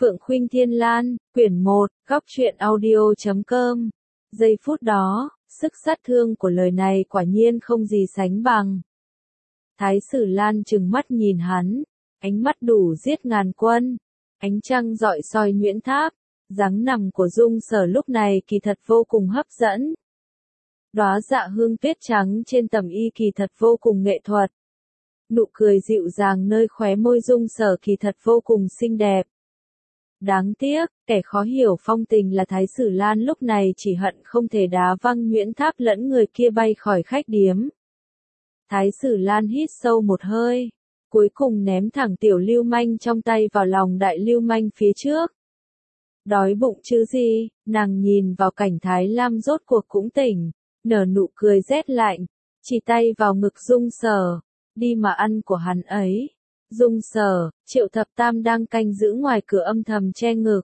Phượng Khuynh Thiên Lan, quyển 1, góc truyện audio.com. Giây phút đó, sức sát thương của lời này quả nhiên không gì sánh bằng. Thái Sử Lan trừng mắt nhìn hắn, ánh mắt đủ giết ngàn quân. Ánh trăng rọi soi Nguyễn Tháp, dáng nằm của Dung Sở lúc này kỳ thật vô cùng hấp dẫn. Đóa dạ hương tuyết trắng trên tầm y kỳ thật vô cùng nghệ thuật. Nụ cười dịu dàng nơi khóe môi Dung Sở kỳ thật vô cùng xinh đẹp. Đáng tiếc, kẻ khó hiểu phong tình là Thái Sử Lan lúc này chỉ hận không thể đá văng Nguyễn Tháp lẫn người kia bay khỏi khách điếm. Thái Sử Lan hít sâu một hơi, cuối cùng ném thẳng tiểu lưu manh trong tay vào lòng đại lưu manh phía trước. Đói bụng chứ gì, nàng nhìn vào cảnh Thái Lam rốt cuộc cũng tỉnh, nở nụ cười rét lạnh, chỉ tay vào ngực Dung Sở, đi mà ăn của hắn ấy. Dung Sở, Triệu Thập Tam đang canh giữ ngoài cửa âm thầm che ngực.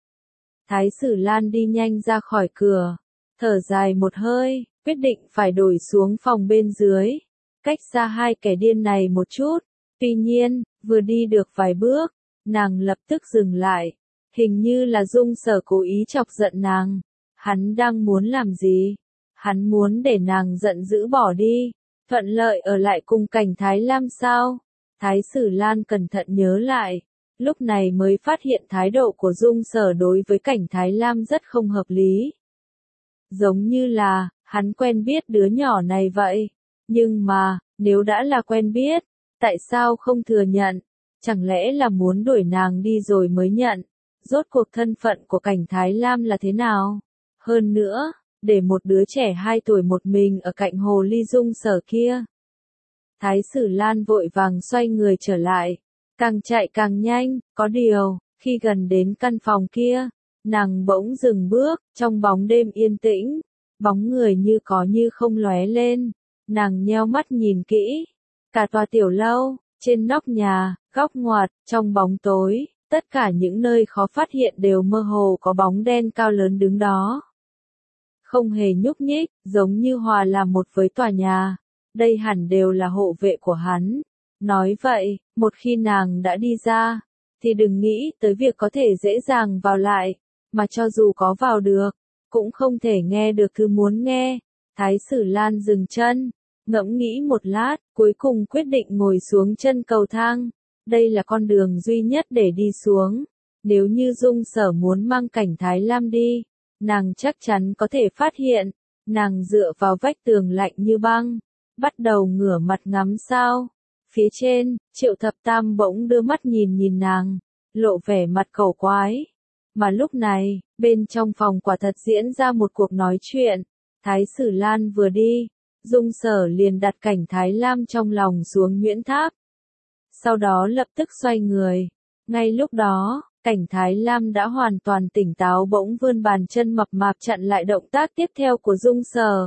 Thái Sử Lan đi nhanh ra khỏi cửa, thở dài một hơi, quyết định phải đổi xuống phòng bên dưới, cách xa hai kẻ điên này một chút. Tuy nhiên, vừa đi được vài bước, nàng lập tức dừng lại, hình như là Dung Sở cố ý chọc giận nàng. Hắn đang muốn làm gì? Hắn muốn để nàng giận dữ bỏ đi, thuận lợi ở lại cùng cảnh Thái Lam sao? Thái Sử Lan cẩn thận nhớ lại, lúc này mới phát hiện thái độ của Dung Sở đối với cảnh Thái Lam rất không hợp lý. Giống như là, hắn quen biết đứa nhỏ này vậy. Nhưng mà, nếu đã là quen biết, tại sao không thừa nhận? Chẳng lẽ là muốn đuổi nàng đi rồi mới nhận? Rốt cuộc thân phận của cảnh Thái Lam là thế nào? Hơn nữa, để một đứa trẻ 2 tuổi một mình ở cạnh hồ ly Dung Sở kia. Thái Sử Lan vội vàng xoay người trở lại, càng chạy càng nhanh, có điều, khi gần đến căn phòng kia, nàng bỗng dừng bước, trong bóng đêm yên tĩnh, bóng người như có như không lóe lên, nàng nheo mắt nhìn kỹ, cả tòa tiểu lâu, trên nóc nhà, góc ngoặt, trong bóng tối, tất cả những nơi khó phát hiện đều mơ hồ có bóng đen cao lớn đứng đó. Không hề nhúc nhích, giống như hòa làm một với tòa nhà. Đây hẳn đều là hộ vệ của hắn. Nói vậy, một khi nàng đã đi ra, thì đừng nghĩ tới việc có thể dễ dàng vào lại, mà cho dù có vào được, cũng không thể nghe được thứ muốn nghe. Thái Sử Lan dừng chân, ngẫm nghĩ một lát, cuối cùng quyết định ngồi xuống chân cầu thang. Đây là con đường duy nhất để đi xuống. Nếu như Dung Sở muốn mang cảnh Thái Lam đi, nàng chắc chắn có thể phát hiện. Nàng dựa vào vách tường lạnh như băng, bắt đầu ngửa mặt ngắm sao. Phía trên, Triệu Thập Tam bỗng đưa mắt nhìn nàng, lộ vẻ mặt cầu quái. Mà lúc này, bên trong phòng quả thật diễn ra một cuộc nói chuyện. Thái Sử Lan vừa đi, Dung Sở liền đặt cảnh Thái Lam trong lòng xuống Nguyễn Tháp. Sau đó lập tức xoay người. Ngay lúc đó, cảnh Thái Lam đã hoàn toàn tỉnh táo bỗng vươn bàn chân mập mạp chặn lại động tác tiếp theo của Dung Sở.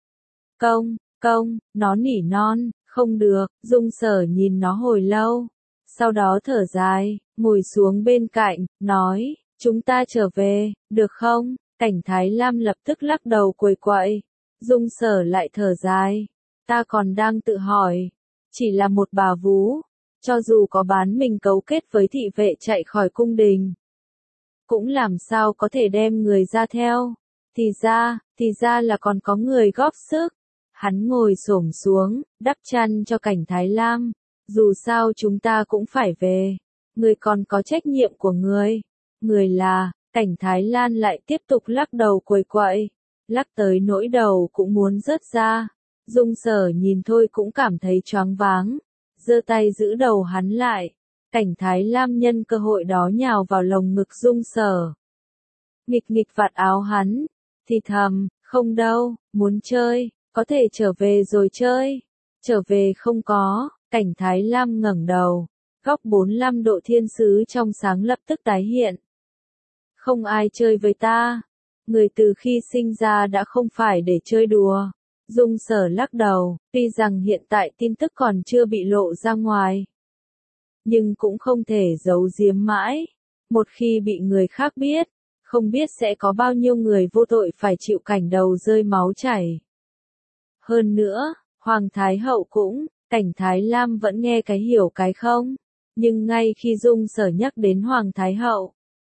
Công, nó nỉ non, không được, Dung Sở nhìn nó hồi lâu. Sau đó thở dài, ngồi xuống bên cạnh, nói, chúng ta trở về, được không? Cảnh Thái Lam lập tức lắc đầu quầy quậy. Dung Sở lại thở dài, ta còn đang tự hỏi, chỉ là một bà vú, cho dù có bán mình cấu kết với thị vệ chạy khỏi cung đình, cũng làm sao có thể đem người ra theo. Thì ra là còn có người góp sức. Hắn ngồi xổm xuống, đắp chăn cho cảnh Thái Lam. Dù sao chúng ta cũng phải về. Người còn có trách nhiệm của người. Người là, cảnh Thái Lan lại tiếp tục lắc đầu quầy quậy. Lắc tới nỗi đầu cũng muốn rớt ra. Dung Sở nhìn thôi cũng cảm thấy choáng váng. Giơ tay giữ đầu hắn lại. Cảnh Thái Lam nhân cơ hội đó nhào vào lồng ngực Dung Sở. Nghịch vạt áo hắn. Thì thầm, không đâu, muốn chơi. Có thể trở về rồi chơi. Trở về không có, cảnh Thái Lam ngẩng đầu. Góc 45 độ thiên sứ trong sáng lập tức tái hiện. Không ai chơi với ta. Người từ khi sinh ra đã không phải để chơi đùa. Dung Sở lắc đầu, tuy rằng hiện tại tin tức còn chưa bị lộ ra ngoài. Nhưng cũng không thể giấu giếm mãi. Một khi bị người khác biết, không biết sẽ có bao nhiêu người vô tội phải chịu cảnh đầu rơi máu chảy. Hơn nữa, Hoàng Thái Hậu cũng, cảnh Thái Lam vẫn nghe cái hiểu cái không. Nhưng ngay khi Dung Sở nhắc đến Hoàng Thái Hậu,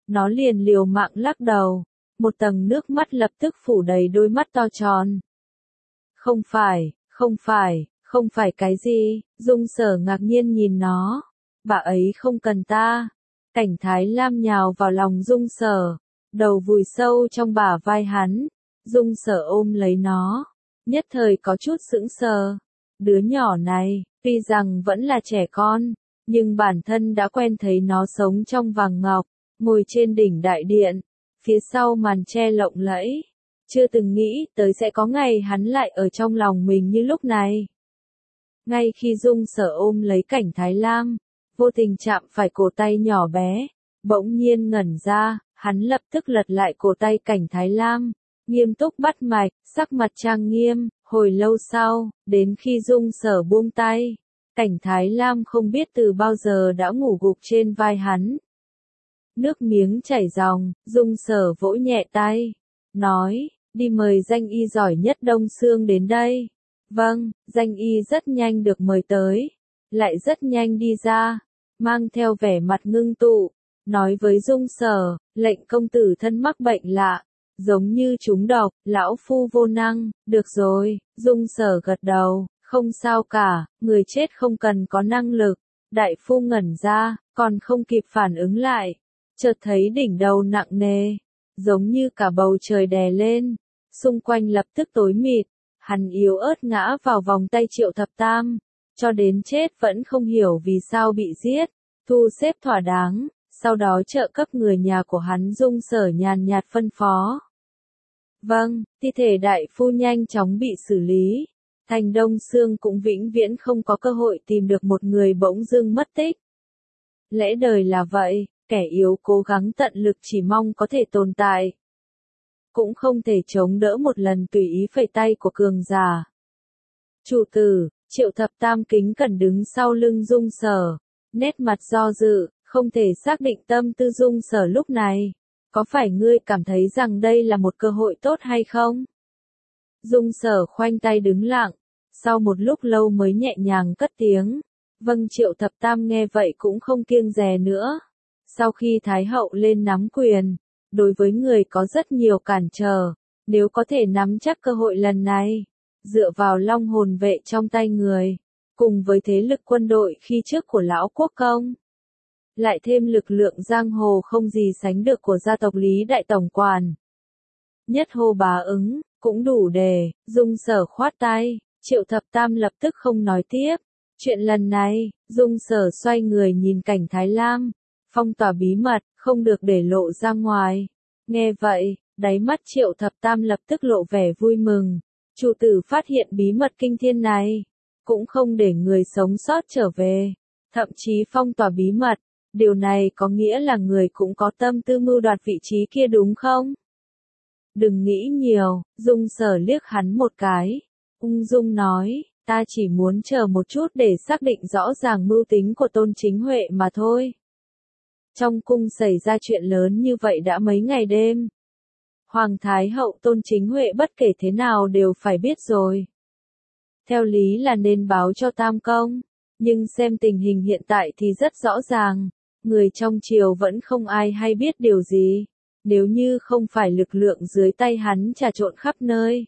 nó liền liều mạng lắc đầu. Một tầng nước mắt lập tức phủ đầy đôi mắt to tròn. Không phải, không phải, không phải cái gì, Dung Sở ngạc nhiên nhìn nó. Bà ấy không cần ta. Cảnh Thái Lam nhào vào lòng Dung Sở, đầu vùi sâu trong bả vai hắn. Dung Sở ôm lấy nó, nhất thời có chút sững sờ. Đứa nhỏ này, tuy rằng vẫn là trẻ con, nhưng bản thân đã quen thấy nó sống trong vàng ngọc, ngồi trên đỉnh đại điện, phía sau màn che lộng lẫy. Chưa từng nghĩ tới sẽ có ngày hắn lại ở trong lòng mình như lúc này. Ngay khi Dung Sở ôm lấy Cảnh Thái Lam, vô tình chạm phải cổ tay nhỏ bé, bỗng nhiên ngẩn ra, hắn lập tức lật lại cổ tay Cảnh Thái Lam, nghiêm túc bắt mạch, sắc mặt trang nghiêm. Hồi lâu sau, đến khi Dung Sở buông tay, Cảnh Thái Lam không biết từ bao giờ đã ngủ gục trên vai hắn. Nước miếng chảy ròng, Dung Sở vỗ nhẹ tay, nói, đi mời danh y giỏi nhất Đông Xương đến đây. Vâng, danh y rất nhanh được mời tới, lại rất nhanh đi ra, mang theo vẻ mặt ngưng tụ, nói với Dung Sở, lệnh công tử thân mắc bệnh lạ, giống như trúng độc, lão phu vô năng. Được rồi, Dung Sở gật đầu, không sao cả, người chết không cần có năng lực. Đại phu ngẩn ra, còn không kịp phản ứng lại, chợt thấy đỉnh đầu nặng nề, giống như cả bầu trời đè lên, xung quanh lập tức tối mịt. Hắn yếu ớt ngã vào vòng tay Triệu Thập Tam, cho đến chết vẫn không hiểu vì sao bị giết, thu xếp thỏa đáng, sau đó trợ cấp người nhà của hắn. Dung Sở nhàn nhạt phân phó. Vâng, thi thể đại phu nhanh chóng bị xử lý, thành Đông Xương cũng vĩnh viễn không có cơ hội tìm được một người bỗng dưng mất tích. Lẽ đời là vậy, kẻ yếu cố gắng tận lực chỉ mong có thể tồn tại, cũng không thể chống đỡ một lần tùy ý phẩy tay của cường giả. Chủ tử, Triệu Thập Tam kính cẩn đứng sau lưng Dung Sở, nét mặt do dự, không thể xác định tâm tư Dung Sở lúc này. Có phải ngươi cảm thấy rằng đây là một cơ hội tốt hay không? Dung Sở khoanh tay đứng lặng, sau một lúc lâu mới nhẹ nhàng cất tiếng. Vâng. Triệu Thập Tam nghe vậy cũng không kiêng dè nữa. Sau khi Thái Hậu lên nắm quyền, đối với người có rất nhiều cản trở, nếu có thể nắm chắc cơ hội lần này, dựa vào Long Hồn Vệ trong tay người, cùng với thế lực quân đội khi trước của Lão Quốc Công, lại thêm lực lượng giang hồ không gì sánh được của gia tộc Lý Đại Tổng Quản, nhất hô bá ứng, cũng đủ để. Dung Sở khoát tay, Triệu Thập Tam lập tức không nói tiếp. Chuyện lần này, Dung Sở xoay người nhìn Cảnh Thái Lam, phong tỏa bí mật, không được để lộ ra ngoài. Nghe vậy, đáy mắt Triệu Thập Tam lập tức lộ vẻ vui mừng. Chủ tử phát hiện bí mật kinh thiên này, cũng không để người sống sót trở về, thậm chí phong tỏa bí mật. Điều này có nghĩa là người cũng có tâm tư mưu đoạt vị trí kia đúng không? Đừng nghĩ nhiều, Dung Sở liếc hắn một cái, ung dung nói, ta chỉ muốn chờ một chút để xác định rõ ràng mưu tính của Tôn Chính Huệ mà thôi. Trong cung xảy ra chuyện lớn như vậy đã mấy ngày đêm. Hoàng Thái Hậu Tôn Chính Huệ bất kể thế nào đều phải biết rồi. Theo lý là nên báo cho Tam Công, nhưng xem tình hình hiện tại thì rất rõ ràng, người trong triều vẫn không ai hay biết điều gì. Nếu như không phải lực lượng dưới tay hắn trà trộn khắp nơi,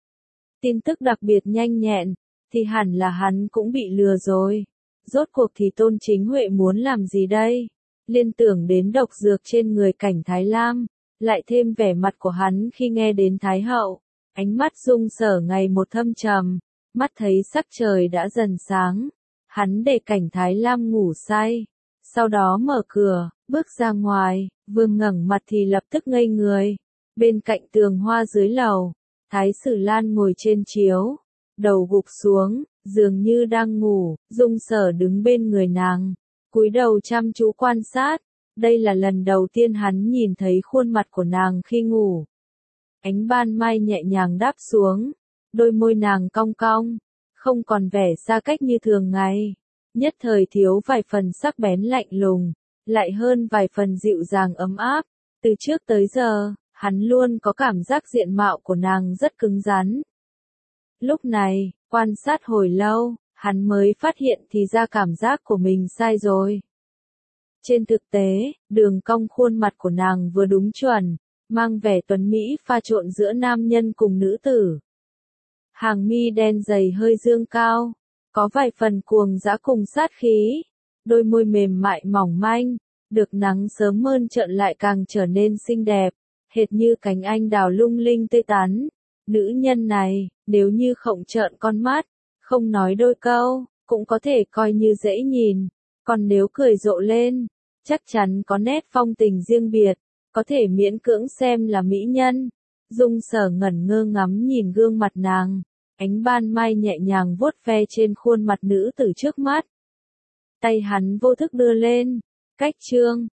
tin tức đặc biệt nhanh nhẹn, thì hẳn là hắn cũng bị lừa rồi. Rốt cuộc thì Tôn Chính Huệ muốn làm gì đây? Liên tưởng đến độc dược trên người Cảnh Thái Lam, lại thêm vẻ mặt của hắn khi nghe đến Thái Hậu, ánh mắt Dung Sở ngày một thâm trầm, mắt thấy sắc trời đã dần sáng, hắn để Cảnh Thái Lam ngủ say, sau đó mở cửa, bước ra ngoài, vừa ngẩng mặt thì lập tức ngây người. Bên cạnh tường hoa dưới lầu, Thái Sử Lan ngồi trên chiếu, đầu gục xuống, dường như đang ngủ. Dung Sở đứng bên người nàng, cúi đầu chăm chú quan sát. Đây là lần đầu tiên hắn nhìn thấy khuôn mặt của nàng khi ngủ. Ánh ban mai nhẹ nhàng đáp xuống, đôi môi nàng cong cong, không còn vẻ xa cách như thường ngày, nhất thời thiếu vài phần sắc bén lạnh lùng, lại hơn vài phần dịu dàng ấm áp. Từ trước tới giờ, hắn luôn có cảm giác diện mạo của nàng rất cứng rắn. Lúc này, quan sát hồi lâu, hắn mới phát hiện thì ra cảm giác của mình sai rồi. Trên thực tế, đường cong khuôn mặt của nàng vừa đúng chuẩn, mang vẻ tuấn mỹ pha trộn giữa nam nhân cùng nữ tử. Hàng mi đen dày hơi dương cao, có vài phần cuồng dã cùng sát khí, đôi môi mềm mại mỏng manh, được nắng sớm mơn trợn lại càng trở nên xinh đẹp, hệt như cánh anh đào lung linh tươi tắn. Nữ nhân này, nếu như khổng trợn con mắt, không nói đôi câu, cũng có thể coi như dễ nhìn, còn nếu cười rộ lên, chắc chắn có nét phong tình riêng biệt, có thể miễn cưỡng xem là mỹ nhân. Dung Sở ngẩn ngơ ngắm nhìn gương mặt nàng, ánh ban mai nhẹ nhàng vuốt ve trên khuôn mặt nữ tử trước mắt. Tay hắn vô thức đưa lên, cách chương.